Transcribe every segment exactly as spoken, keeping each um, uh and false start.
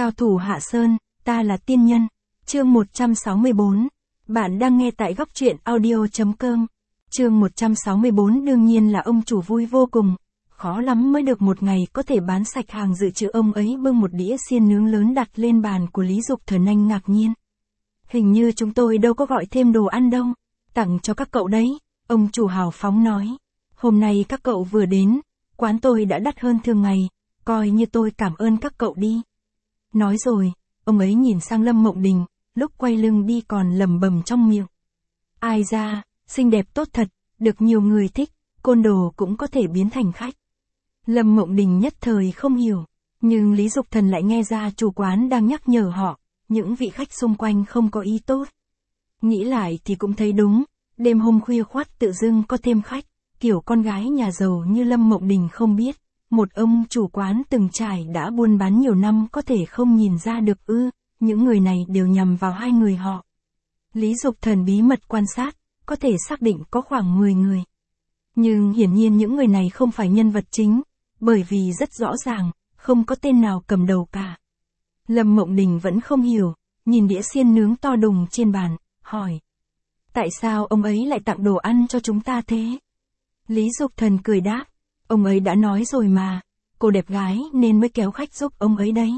Cao thủ Hạ Sơn, ta là tiên nhân. Chương một trăm sáu mươi bốn. Bạn đang nghe tại góc truyện audio chấm com. Chương một trăm sáu mươi bốn đương nhiên là ông chủ vui vô cùng. Khó lắm mới được một ngày có thể bán sạch hàng dự trữ, ông ấy bưng một đĩa xiên nướng lớn đặt lên bàn của Lý Dục Thần. Anh ngạc nhiên. Hình như chúng tôi đâu có gọi thêm đồ ăn đâu. Tặng cho các cậu đấy, ông chủ hào phóng nói. Hôm nay các cậu vừa đến, quán tôi đã đắt hơn thường ngày, coi như tôi cảm ơn các cậu đi. Nói rồi, ông ấy nhìn sang Lâm Mộng Đình, lúc quay lưng đi còn lẩm bẩm trong miệng. Ai ra, xinh đẹp tốt thật, được nhiều người thích, côn đồ cũng có thể biến thành khách. Lâm Mộng Đình nhất thời không hiểu, nhưng Lý Dục Thần lại nghe ra chủ quán đang nhắc nhở họ, những vị khách xung quanh không có ý tốt. Nghĩ lại thì cũng thấy đúng, đêm hôm khuya khoắt tự dưng có thêm khách, kiểu con gái nhà giàu như Lâm Mộng Đình không biết, một ông chủ quán từng trải đã buôn bán nhiều năm có thể không nhìn ra được ư, những người này đều nhằm vào hai người họ. Lý Dục Thần bí mật quan sát, có thể xác định có khoảng mười người. Nhưng hiển nhiên những người này không phải nhân vật chính, bởi vì rất rõ ràng, không có tên nào cầm đầu cả. Lâm Mộng Đình vẫn không hiểu, nhìn đĩa xiên nướng to đùng trên bàn, hỏi. Tại sao ông ấy lại tặng đồ ăn cho chúng ta thế? Lý Dục Thần cười đáp, ông ấy đã nói rồi mà, cô đẹp gái nên mới kéo khách giúp ông ấy đấy.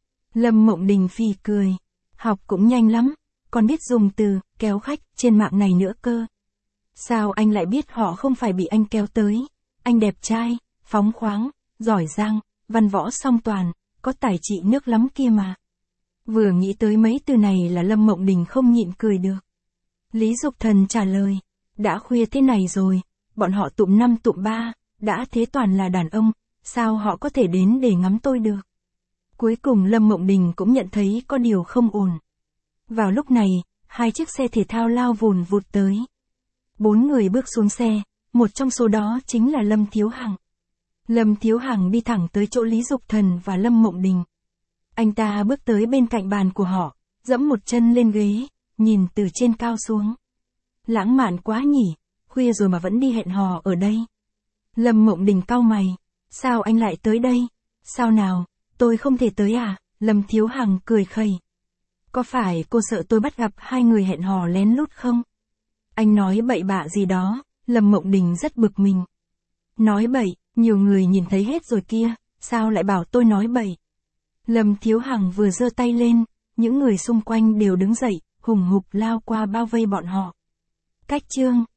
Lâm Mộng Đình phì cười, học cũng nhanh lắm, còn biết dùng từ kéo khách trên mạng này nữa cơ. Sao anh lại biết họ không phải bị anh kéo tới? Anh đẹp trai, phóng khoáng, giỏi giang, văn võ song toàn, có tài trị nước lắm kia mà. Vừa nghĩ tới mấy từ này là Lâm Mộng Đình không nhịn cười được. Lý Dục Thần trả lời, đã khuya thế này rồi, bọn họ tụm năm tụm ba, đã thế toàn là đàn ông, sao họ có thể đến để ngắm tôi được? Cuối cùng Lâm Mộng Đình cũng nhận thấy có điều không ổn. Vào lúc này, hai chiếc xe thể thao lao vùn vụt tới. Bốn người bước xuống xe, một trong số đó chính là Lâm Thiếu Hằng. Lâm Thiếu Hằng đi thẳng tới chỗ Lý Dục Thần và Lâm Mộng Đình. Anh ta bước tới bên cạnh bàn của họ, dẫm một chân lên ghế, nhìn từ trên cao xuống. Lãng mạn quá nhỉ, khuya rồi mà vẫn đi hẹn hò ở đây. Lâm Mộng Đình cau mày, sao anh lại tới đây? Sao nào, tôi không thể tới à? Lâm Thiếu Hằng cười khẩy. Có phải cô sợ tôi bắt gặp hai người hẹn hò lén lút không? Anh nói bậy bạ gì đó, Lâm Mộng Đình rất bực mình. Nói bậy, nhiều người nhìn thấy hết rồi kia, sao lại bảo tôi nói bậy? Lâm Thiếu Hằng vừa giơ tay lên, những người xung quanh đều đứng dậy, hùng hục lao qua bao vây bọn họ. Cách chương